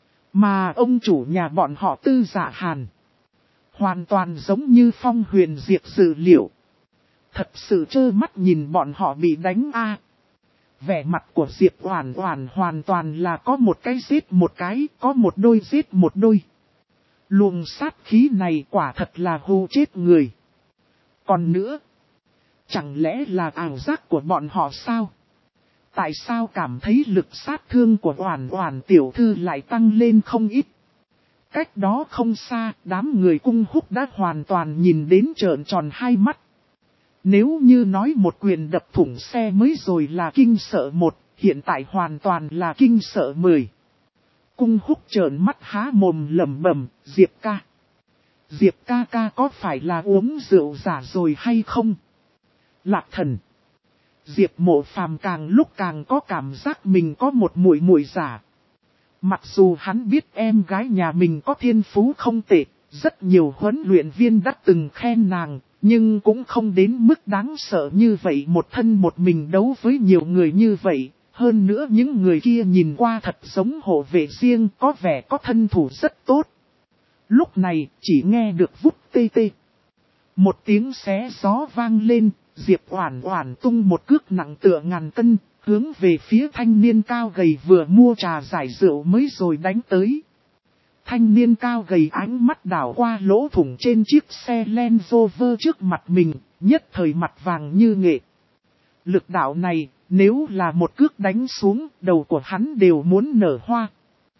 Mà ông chủ nhà bọn họ Tư Dạ Hàn hoàn toàn giống như Phong Huyền Diệp dự liệu. Thật sự trơ mắt nhìn bọn họ bị đánh a. Vẻ mặt của Diệp Oản Oản hoàn toàn là có một cái giết một cái, có một đôi giết một đôi. Luồng sát khí này quả thật là hù chết người. Còn nữa, chẳng lẽ là ảo giác của bọn họ sao? Tại sao cảm thấy lực sát thương của Oản Oản tiểu thư lại tăng lên không ít? Cách đó không xa, đám người Cung Húc đã hoàn toàn nhìn đến trợn tròn hai mắt. Nếu như nói một quyền đập thủng xe mới rồi là kinh sợ một, hiện tại hoàn toàn là kinh sợ 10. Cung Húc trợn mắt há mồm lẩm bẩm, Diệp ca. Diệp ca ca có phải là uống rượu giả rồi hay không? Lạc Thần. Diệp Mộ Phàm càng lúc càng có cảm giác mình có một muội muội giả. Mặc dù hắn biết em gái nhà mình có thiên phú không tệ, rất nhiều huấn luyện viên đã từng khen nàng, nhưng cũng không đến mức đáng sợ như vậy, một thân một mình đấu với nhiều người như vậy. Hơn nữa những người kia nhìn qua thật giống hộ vệ riêng, có vẻ có thân thủ rất tốt. Lúc này chỉ nghe được vút tê tê. Một tiếng xé gió vang lên, Diệp Oản Oản tung một cước nặng tựa ngàn cân, hướng về phía thanh niên cao gầy vừa mua trà giải rượu mới rồi đánh tới. Thanh niên cao gầy ánh mắt đảo qua lỗ thủng trên chiếc xe Land Rover trước mặt mình, nhất thời mặt vàng như nghệ. Lực đạo này, nếu là một cước đánh xuống, đầu của hắn đều muốn nở hoa.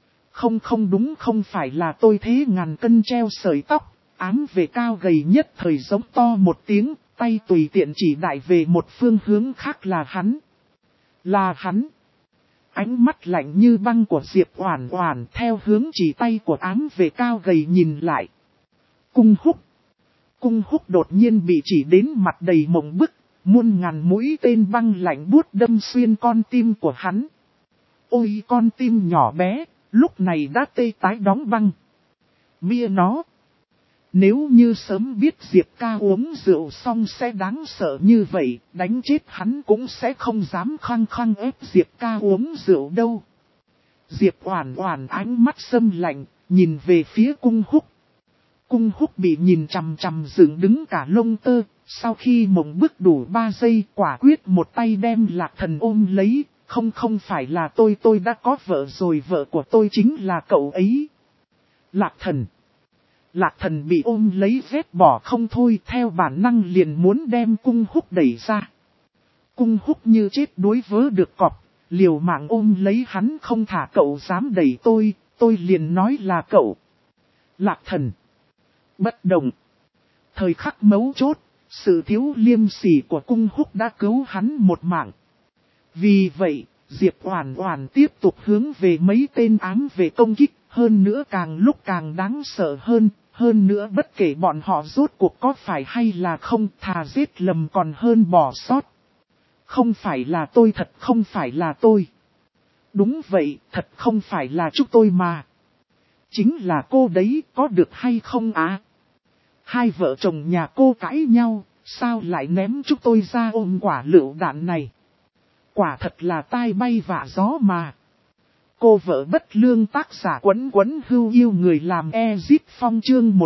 Không đúng, không phải là tôi thế, ngàn cân treo sợi tóc, ám về cao gầy nhất thời giống to một tiếng, tay tùy tiện chỉ đại về một phương hướng khác, là hắn. Là hắn. Ánh mắt lạnh như băng của Diệp Oản Oản theo hướng chỉ tay của ám về cao gầy nhìn lại. Cung Húc. Cung Húc đột nhiên bị chỉ đến mặt đầy mộng bức, muôn ngàn mũi tên băng lạnh buốt đâm xuyên con tim của hắn. Ôi con tim nhỏ bé, lúc này đã tê tái đóng băng. Mia nó. Nếu như sớm biết Diệp ca uống rượu xong sẽ đáng sợ như vậy, đánh chết hắn cũng sẽ không dám khăng khăng ép Diệp ca uống rượu đâu. Diệp Oản Oản ánh mắt sâm lạnh, nhìn về phía Cung Húc. Cung Húc bị nhìn chằm chằm dựng đứng cả lông tơ, sau khi mộng bức đủ 3 giây quả quyết một tay đem Lạc Thần ôm lấy, không phải là tôi đã có vợ rồi, vợ của tôi chính là cậu ấy. Lạc Thần. Lạc Thần bị ôm lấy vết bỏ không thôi, theo bản năng liền muốn đem Cung Húc đẩy ra. Cung Húc như chết đuối vớ được cọp, liều mạng ôm lấy hắn không thả, cậu dám đẩy tôi liền nói là cậu. Lạc Thần. Bất động. Thời khắc mấu chốt, sự thiếu liêm sỉ của Cung Húc đã cứu hắn một mạng. Vì vậy, Diệp Oản Oản tiếp tục hướng về mấy tên ám về công kích, hơn nữa càng lúc càng đáng sợ hơn nữa bất kể bọn họ rốt cuộc có phải hay là không, thà giết lầm còn hơn bỏ sót. Không phải là tôi, thật không phải là tôi. Đúng vậy, thật không phải là chúng tôi mà. Chính là cô đấy, có được hay không á? Hai vợ chồng nhà cô cãi nhau, sao lại ném chúng tôi ra ôm quả lựu đạn này? Quả thật là tai bay vạ gió mà. Cô vợ bất lương, tác giả Quấn Quấn Hưu yêu người làm Ezip Phong, chương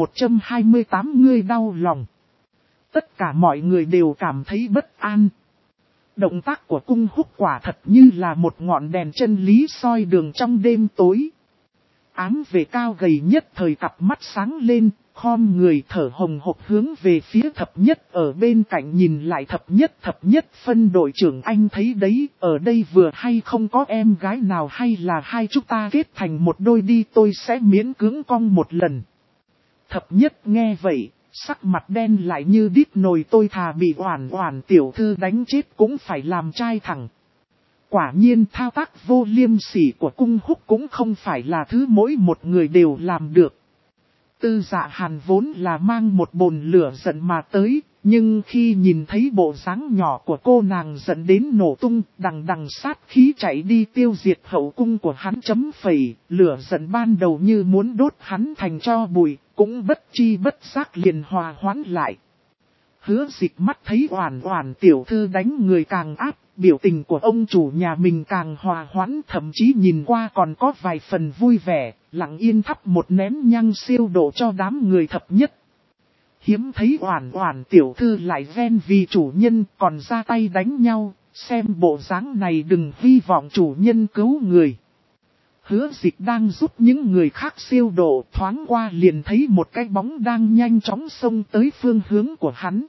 1128 ngươi đau lòng. Tất cả mọi người đều cảm thấy bất an. Động tác của Cung Húc quả thật như là một ngọn đèn chân lý soi đường trong đêm tối. Ám về cao gầy nhất thời cặp mắt sáng lên, khom người thở hồng hộc hướng về phía thập nhất ở bên cạnh nhìn lại thập nhất phân đội trưởng anh thấy đấy, ở đây vừa hay không có em gái nào hay là hai chúng ta kết thành một đôi đi tôi sẽ miễn cưỡng cong một lần. Thập nhất nghe vậy, sắc mặt đen lại như đít nồi tôi thà bị Oản tiểu thư đánh chết cũng phải làm trai thẳng. Quả nhiên thao tác vô liêm sỉ của cung húc cũng không phải là thứ mỗi một người đều làm được. Tư Dạ Hàn vốn là mang một bồn lửa giận mà tới, nhưng khi nhìn thấy bộ dáng nhỏ của cô nàng giận đến nổ tung, đằng sát khí chạy đi tiêu diệt hậu cung của hắn chấm phẩy, lửa giận ban đầu như muốn đốt hắn thành tro bụi, cũng bất chi bất giác liền hòa hoãn lại. Hứa Dịch mắt thấy Oản tiểu thư đánh người càng áp, biểu tình của ông chủ nhà mình càng hòa hoãn, thậm chí nhìn qua còn có vài phần vui vẻ, lặng yên thắp một nén nhang siêu độ cho đám người thập nhất. Hiếm thấy Oản tiểu thư lại ghen vì chủ nhân còn ra tay đánh nhau, xem bộ dáng này đừng hy vọng chủ nhân cứu người. Hứa Dịch đang giúp những người khác siêu độ, thoáng qua liền thấy một cái bóng đang nhanh chóng xông tới phương hướng của hắn.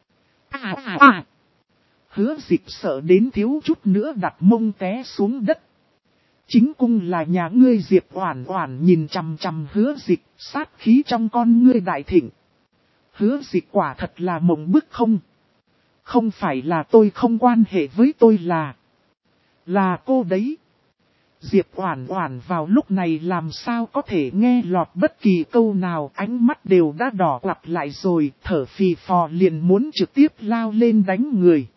Hứa Dịch sợ đến thiếu chút nữa đặt mông té xuống đất. Chính cung là nhà ngươi. Diệp Oản nhìn chằm chằm Hứa Dịch, sát khí trong con ngươi đại thịnh. Hứa Dịch quả thật là mộng bức không? Không phải là tôi không quan hệ với tôi là cô đấy. Diệp Oản vào lúc này làm sao có thể nghe lọt bất kỳ câu nào, ánh mắt đều đã đỏ quặp lại rồi, thở phì phò liền muốn trực tiếp lao lên đánh người.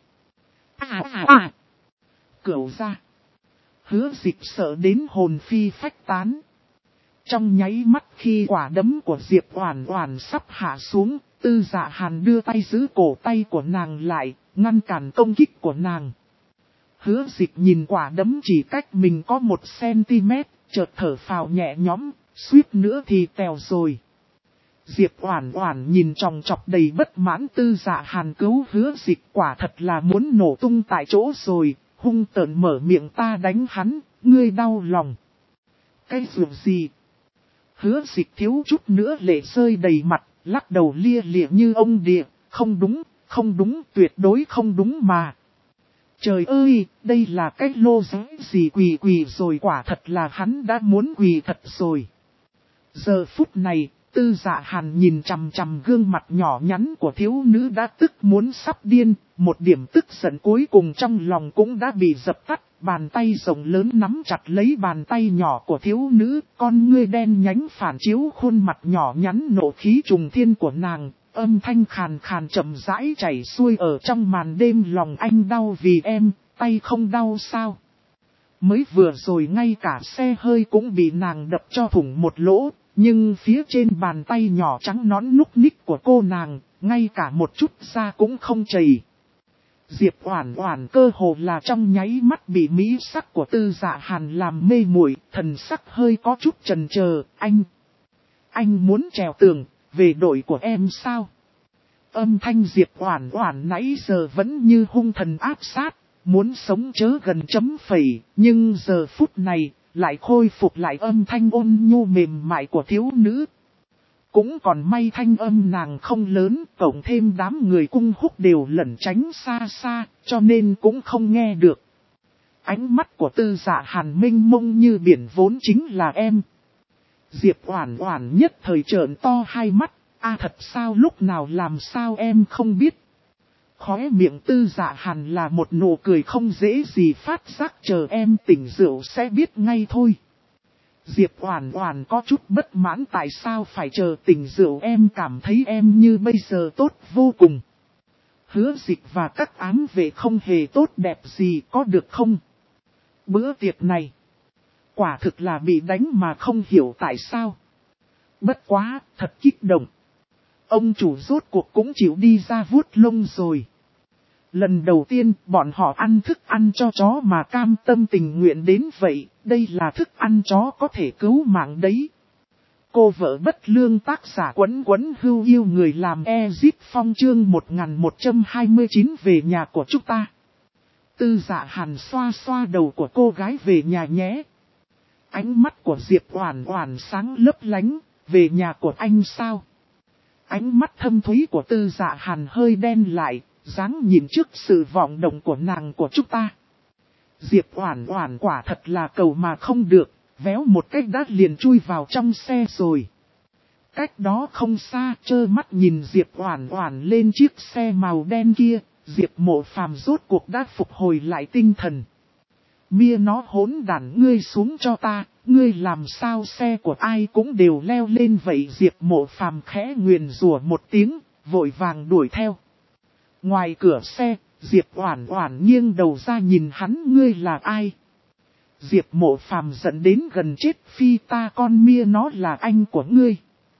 Cửu gia. Hứa Dịch sợ đến hồn phi phách tán. Trong nháy mắt khi quả đấm của Diệp Oản sắp hạ xuống, Tư Dạ Hàn đưa tay giữ cổ tay của nàng lại, ngăn cản công kích của nàng. Hứa Dịch nhìn quả đấm chỉ cách mình có 1 cm, chợt thở phào nhẹ nhõm, suýt nữa thì tèo rồi. Diệp Oản nhìn chòng chọc đầy bất mãn Tư Dạ Hàn cứu Hứa Dịch, quả thật là muốn nổ tung tại chỗ rồi, hung tợn mở miệng ta đánh hắn, ngươi đau lòng. Cái dụng gì? Hứa Dịch thiếu chút nữa lệ rơi đầy mặt, lắc đầu lia lịa như ông địa, không đúng, tuyệt đối không đúng mà. Trời ơi, đây là cái lô giấy gì quỳ rồi, quả thật là hắn đã muốn quỳ thật rồi. Giờ phút này, Tư Dạ Hàn nhìn chằm chằm gương mặt nhỏ nhắn của thiếu nữ đã tức muốn sắp điên, một điểm tức giận cuối cùng trong lòng cũng đã bị dập tắt, bàn tay rộng lớn nắm chặt lấy bàn tay nhỏ của thiếu nữ, con ngươi đen nhánh phản chiếu khuôn mặt nhỏ nhắn nộ khí trùng thiên của nàng, âm thanh khàn khàn chậm rãi chảy xuôi ở trong màn đêm. Lòng anh đau vì em, tay không đau sao? Mới vừa rồi ngay cả xe hơi cũng bị nàng đập cho thủng một lỗ. Nhưng phía trên bàn tay nhỏ trắng nõn núc ních của cô nàng, ngay cả một chút da cũng không chảy. Diệp Oản cơ hồ là trong nháy mắt bị mỹ sắc của Tư Dạ Hàn làm mê muội, thần sắc hơi có chút chần chờ. Anh muốn trèo tường, về đội của em sao? Âm thanh Diệp Oản nãy giờ vẫn như hung thần áp sát, muốn sống chớ gần chấm phẩy, nhưng giờ phút này lại khôi phục lại âm thanh ôn nhu mềm mại của thiếu nữ. Cũng còn may thanh âm nàng không lớn, cộng thêm đám người cung húc đều lẩn tránh xa xa, cho nên cũng không nghe được. Ánh mắt của Tư Dạ Hàn mênh mông như biển vốn chính là em. Diệp Oản nhất thời trợn to hai mắt, thật sao lúc nào làm sao em không biết. Khóe miệng Tư Dạ Hàn là một nụ cười không dễ gì phát giác, chờ em tỉnh rượu sẽ biết ngay thôi. Diệp Oản có chút bất mãn tại sao phải chờ tỉnh rượu, em cảm thấy em như bây giờ tốt vô cùng. Hứa Dịch và các ám vệ không hề tốt đẹp gì có được không? Bữa tiệc này, quả thực là bị đánh mà không hiểu tại sao. Bất quá, thật kích động. Ông chủ rốt cuộc cũng chịu đi ra vuốt lông rồi. Lần đầu tiên bọn họ ăn thức ăn cho chó mà cam tâm tình nguyện đến vậy, đây là thức ăn chó có thể cứu mạng đấy. Cô vợ bất lương tác giả Quấn hưu yêu người làm Ezip Phong chương 1129 về nhà của chúng ta. Tư Dạ Hàn xoa xoa đầu của cô gái về nhà nhé. Ánh mắt của Diệp Oản sáng lấp lánh, về nhà của anh sao? Ánh mắt thâm thúy của Tư Dạ Hàn hơi đen lại, dáng nhìn trước sự vọng động của nàng của chúng ta. Diệp Oản Oản quả thật là cầu mà không được, véo một cách đã liền chui vào trong xe rồi. Cách đó không xa, trơ mắt nhìn Diệp Oản Oản lên chiếc xe màu đen kia, Diệp Mộ Phàm rốt cuộc đã phục hồi lại tinh thần. Mia nó hỗn đản, ngươi xuống cho ta, ngươi làm sao xe của ai cũng đều leo lên vậy. Diệp Mộ Phàm khẽ nguyền rủa một tiếng, vội vàng đuổi theo. Ngoài cửa xe, Diệp Oản Oản nghiêng đầu ra nhìn hắn, ngươi là ai? Diệp Mộ Phàm giận đến gần chết, phi ta con Mia nó là anh của ngươi.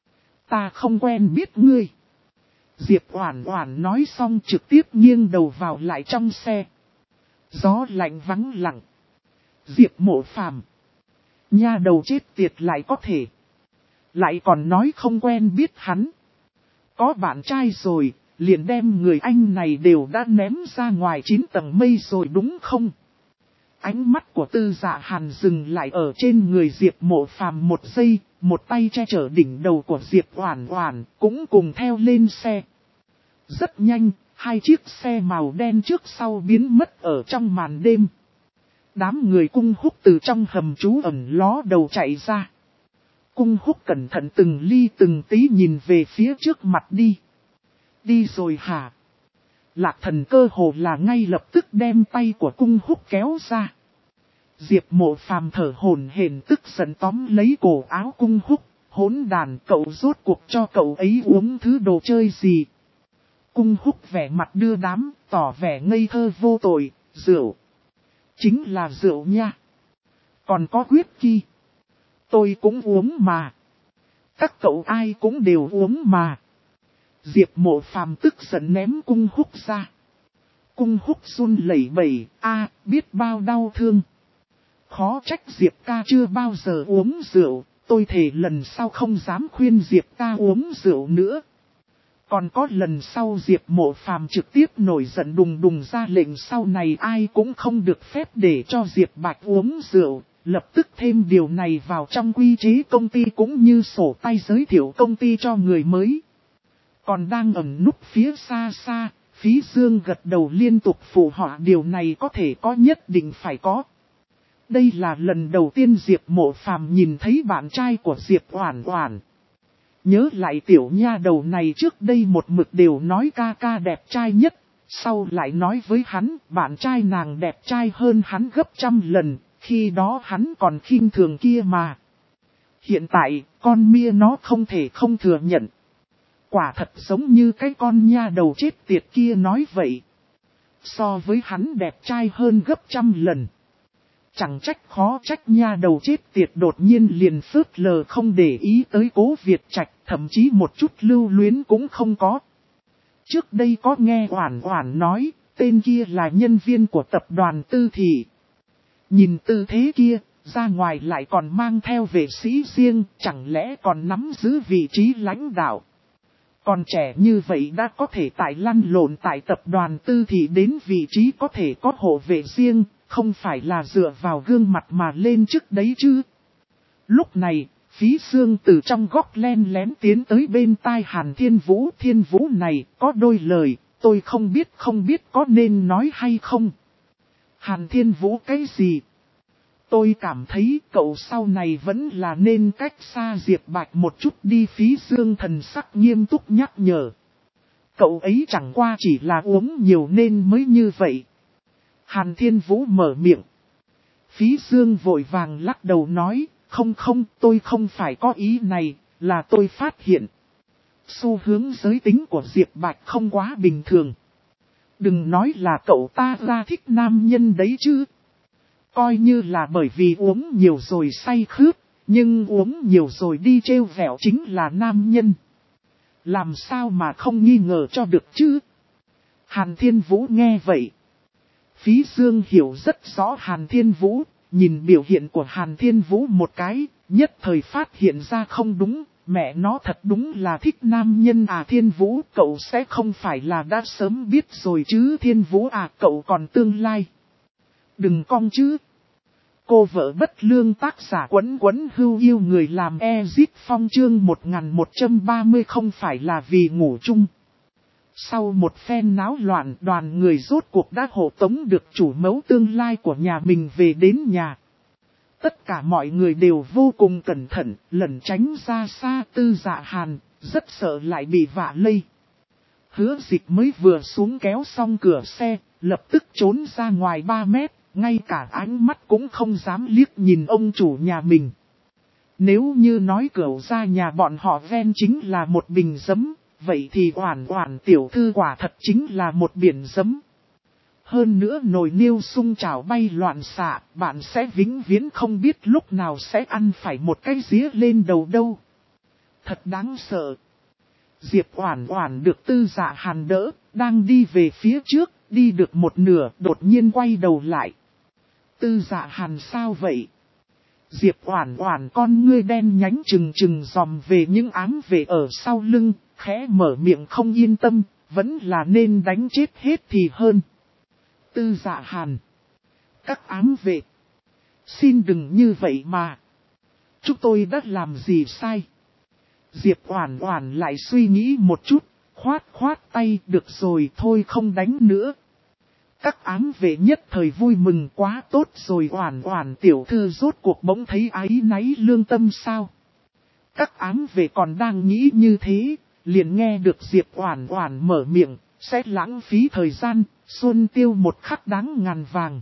Ta không quen biết ngươi. Diệp Oản Oản nói xong trực tiếp nghiêng đầu vào lại trong xe. Gió lạnh vắng lặng. Diệp Mộ Phàm, nha đầu chết tiệt lại có thể. Lại còn nói không quen biết hắn. Có bạn trai rồi, liền đem người anh này đều đã ném ra ngoài 9 tầng mây rồi đúng không? Ánh mắt của Tư Dạ Hàn dừng lại ở trên người Diệp Mộ Phàm một giây, một tay che chở đỉnh đầu của Diệp Oản Oản, cũng cùng theo lên xe. Rất nhanh, hai chiếc xe màu đen trước sau biến mất ở trong màn đêm. Đám người Cung Húc từ trong hầm trú ẩn ló đầu chạy ra. Cung Húc cẩn thận từng ly từng tí nhìn về phía trước mặt đi. Đi rồi hả? Lạc Thần cơ hồ là ngay lập tức đem tay của Cung Húc kéo ra. Diệp Mộ Phàm thở hổn hển tức giận tóm lấy cổ áo Cung Húc, hỗn đàn, cậu rốt cuộc cho cậu ấy uống thứ đồ chơi gì? Cung Húc vẻ mặt đưa đám, tỏ vẻ ngây thơ vô tội, rượu. Chính là rượu nha. Còn có whisky. Tôi cũng uống mà. Các cậu ai cũng đều uống mà. Diệp Mộ Phàm tức giận ném Cung Húc ra. Cung Húc run lẩy bẩy, biết bao đau thương. Khó trách Diệp ca chưa bao giờ uống rượu, tôi thề lần sau không dám khuyên Diệp ca uống rượu nữa. Còn có lần sau Diệp Mộ Phàm trực tiếp nổi giận đùng đùng ra lệnh sau này ai cũng không được phép để cho Diệp Bạch uống rượu, lập tức thêm điều này vào trong quy chế công ty cũng như sổ tay giới thiệu công ty cho người mới. Còn đang ẩn núp phía xa xa, Phí Dương gật đầu liên tục phụ họa điều này có thể có, nhất định phải có. Đây là lần đầu tiên Diệp Mộ Phàm nhìn thấy bạn trai của Diệp Oản Oản. Nhớ lại tiểu nha đầu này trước đây một mực đều nói ca ca đẹp trai nhất, sau lại nói với hắn bạn trai nàng đẹp trai hơn hắn gấp 100 lần, khi đó hắn còn khinh thường kia mà. Hiện tại, con Mia nó không thể không thừa nhận. Quả thật giống như cái con nha đầu chết tiệt kia nói vậy. So với hắn đẹp trai hơn gấp 100 lần. Chẳng trách khó trách nha đầu chết tiệt đột nhiên liền phớt lờ không để ý tới Cố Việt Trạch, thậm chí một chút lưu luyến cũng không có. Trước đây có nghe Oản Oản nói, tên kia là nhân viên của tập đoàn Tư Thị. Nhìn tư thế kia, ra ngoài lại còn mang theo vệ sĩ riêng, chẳng lẽ còn nắm giữ vị trí lãnh đạo. Còn trẻ như vậy đã có thể tại lăn lộn tại tập đoàn Tư Thị đến vị trí có thể có hộ vệ riêng, không phải là dựa vào gương mặt mà lên chức đấy chứ. Lúc này, Phí Dương từ trong góc len lén tiến tới bên tai Hàn Thiên Vũ. Thiên Vũ này có đôi lời, tôi không biết có nên nói hay không. Hàn Thiên Vũ cái gì? Tôi cảm thấy cậu sau này vẫn là nên cách xa Diệp Bạch một chút đi. Phí Dương thần sắc nghiêm túc nhắc nhở. Cậu ấy chẳng qua chỉ là uống nhiều nên mới như vậy. Hàn Thiên Vũ mở miệng. Phí Dương vội vàng lắc đầu nói, không, tôi không phải có ý này, là tôi phát hiện. Xu hướng giới tính của Diệp Bạch không quá bình thường. Đừng nói là cậu ta ra thích nam nhân đấy chứ. Coi như là bởi vì uống nhiều rồi say khướt, nhưng uống nhiều rồi đi trêu vẹo chính là nam nhân. Làm sao mà không nghi ngờ cho được chứ? Hàn Thiên Vũ nghe vậy. Phí Dương hiểu rất rõ Hàn Thiên Vũ, nhìn biểu hiện của Hàn Thiên Vũ một cái, nhất thời phát hiện ra không đúng, mẹ nó thật đúng là thích nam nhân à. Thiên Vũ, cậu sẽ không phải là đã sớm biết rồi chứ. Thiên Vũ à, cậu còn tương lai. Đừng cong chứ. cô vợ bất lương, tác giả Quấn Quấn Hưu yêu người làm Ezit Phong chương 1130 không phải là vì ngủ chung. Sau một phen náo loạn, đoàn người rốt cuộc đã hộ tống được chủ mẫu tương lai của nhà mình về đến nhà. Tất cả mọi người đều vô cùng cẩn thận, lẩn tránh ra xa Tư Dạ Hàn, rất sợ lại bị vạ lây. Hứa Dịch mới vừa xuống kéo xong cửa xe, lập tức trốn ra ngoài 3 mét, ngay cả ánh mắt cũng không dám liếc nhìn ông chủ nhà mình. Nếu như nói cửu gia nhà bọn họ ven chính là một bình giấm, vậy thì Oản Oản tiểu thư quả thật chính là một biển giấm. Hơn nữa nồi niêu sung chảo bay loạn xạ, bạn sẽ vĩnh viễn không biết lúc nào sẽ ăn phải một cái día lên đầu đâu. Thật đáng sợ. Diệp Oản Oản được Tư Dạ Hàn đỡ, đang đi về phía trước, đi được một nửa, đột nhiên quay đầu lại. Tư Dạ Hàn sao vậy? Diệp Oản Oản con ngươi đen nhánh trừng trừng dòm về những ám vệ ở sau lưng, khẽ mở miệng không yên tâm, vẫn là nên đánh chết hết thì hơn. Tư Dạ Hàn. Các ám vệ. Xin đừng như vậy mà. Chúng tôi đã làm gì sai? Diệp Oản Oản lại suy nghĩ một chút, khoát khoát tay, được rồi thôi không đánh nữa. Các ám vệ nhất thời vui mừng, quá tốt rồi, Oản Oản tiểu thư rốt cuộc bỗng thấy áy náy lương tâm sao? Các ám vệ còn đang nghĩ như thế, liền nghe được Diệp Oản Oản mở miệng, sẽ lãng phí thời gian, xuân tiêu một khắc đáng ngàn vàng.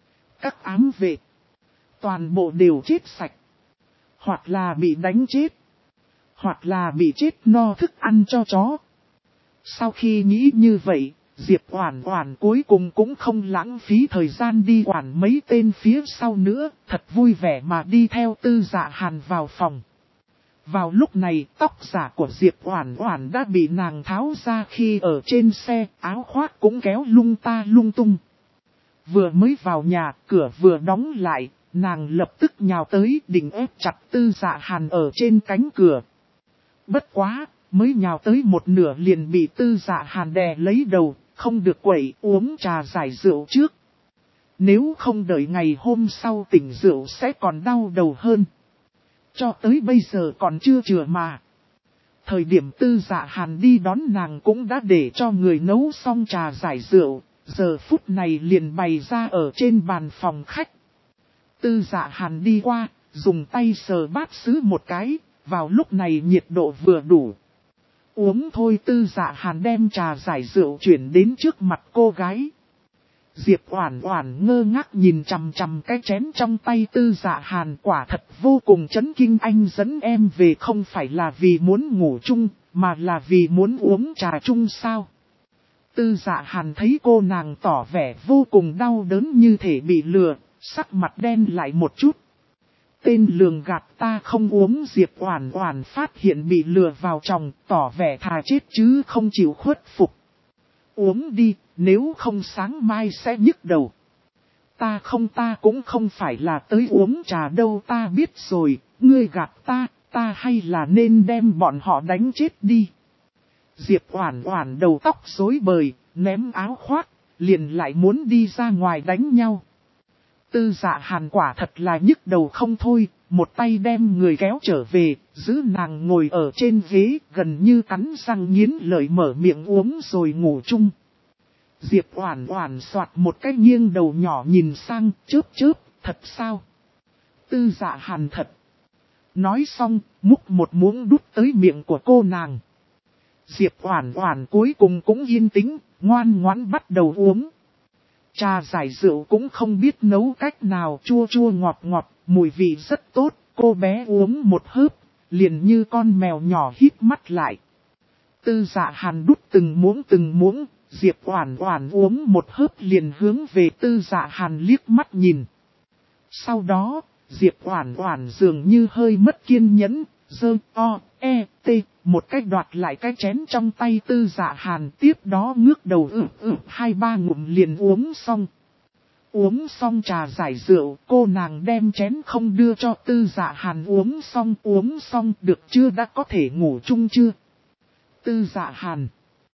Các ám vệ, toàn bộ đều chết sạch, hoặc là bị đánh chết, hoặc là bị chết no thức ăn cho chó. Sau khi nghĩ như vậy, Diệp Oản Oản cuối cùng cũng không lãng phí thời gian đi quản mấy tên phía sau nữa, thật vui vẻ mà đi theo Tư Dạ Hàn vào phòng. Vào lúc này, tóc giả của Diệp Oản Oản đã bị nàng tháo ra khi ở trên xe, áo khoác cũng kéo lung ta lung tung. Vừa mới vào nhà, cửa vừa đóng lại, nàng lập tức nhào tới định ép chặt Tư Dạ Hàn ở trên cánh cửa. Bất quá, mới nhào tới một nửa liền bị Tư Dạ Hàn đè lấy đầu, không được quậy, uống trà giải rượu trước. Nếu không đợi ngày hôm sau tỉnh rượu sẽ còn đau đầu hơn. Cho tới bây giờ còn chưa chừa mà. Thời điểm Tư Dạ Hàn đi đón nàng cũng đã để cho người nấu xong trà giải rượu, giờ phút này liền bày ra ở trên bàn phòng khách. Tư Dạ Hàn đi qua, dùng tay sờ bát sứ một cái, vào lúc này nhiệt độ vừa đủ. Uống thôi. Tư Dạ Hàn đem trà giải rượu chuyển đến trước mặt cô gái. Diệp Oản Oản ngơ ngác nhìn chằm chằm cái chén trong tay Tư Dạ Hàn, quả thật vô cùng chấn kinh, anh dẫn em về không phải là vì muốn ngủ chung, mà là vì muốn uống trà chung sao? Tư Dạ Hàn thấy cô nàng tỏ vẻ vô cùng đau đớn như thể bị lừa, sắc mặt đen lại một chút. Tên lường gạt, ta không uống. Diệp Oản Oản phát hiện bị lừa vào chồng, tỏ vẻ thà chết chứ không chịu khuất phục. Uống đi, nếu không sáng mai sẽ nhức đầu. Ta cũng không phải là tới uống trà đâu, ta biết rồi, ngươi gạt ta hay là nên đem bọn họ đánh chết đi. Diệp Oản Oản đầu tóc rối bời, ném áo khoác, liền lại muốn đi ra ngoài đánh nhau. Tư Dạ Hàn quả thật là nhức đầu không thôi, một tay đem người kéo trở về, giữ nàng ngồi ở trên ghế, gần như cắn răng nghiến lợi mở miệng uống rồi ngủ chung. Diệp Oản Oản soạt một cái nghiêng đầu nhỏ nhìn sang, chớp chớp, thật sao? Tư Dạ Hàn thật. Nói xong, múc một muỗng đút tới miệng của cô nàng. Diệp Oản Oản cuối cùng cũng yên tĩnh, ngoan ngoãn bắt đầu uống. Trà giải rượu cũng không biết nấu cách nào, chua chua ngọt ngọt, mùi vị rất tốt, cô bé uống một hớp, liền như con mèo nhỏ híp mắt lại. Tư Dạ Hàn đút từng muỗng, Diệp Oản Oản uống một hớp liền hướng về Tư Dạ Hàn liếc mắt nhìn. Sau đó, Diệp Oản Oản dường như hơi mất kiên nhẫn, một cách đoạt lại cái chén trong tay Tư Dạ Hàn, tiếp đó ngước đầu 2-3 ngụm liền uống xong. Uống xong trà giải rượu, cô nàng đem chén không đưa cho Tư Dạ Hàn uống xong được chưa, đã có thể ngủ chung chưa? Tư Dạ Hàn.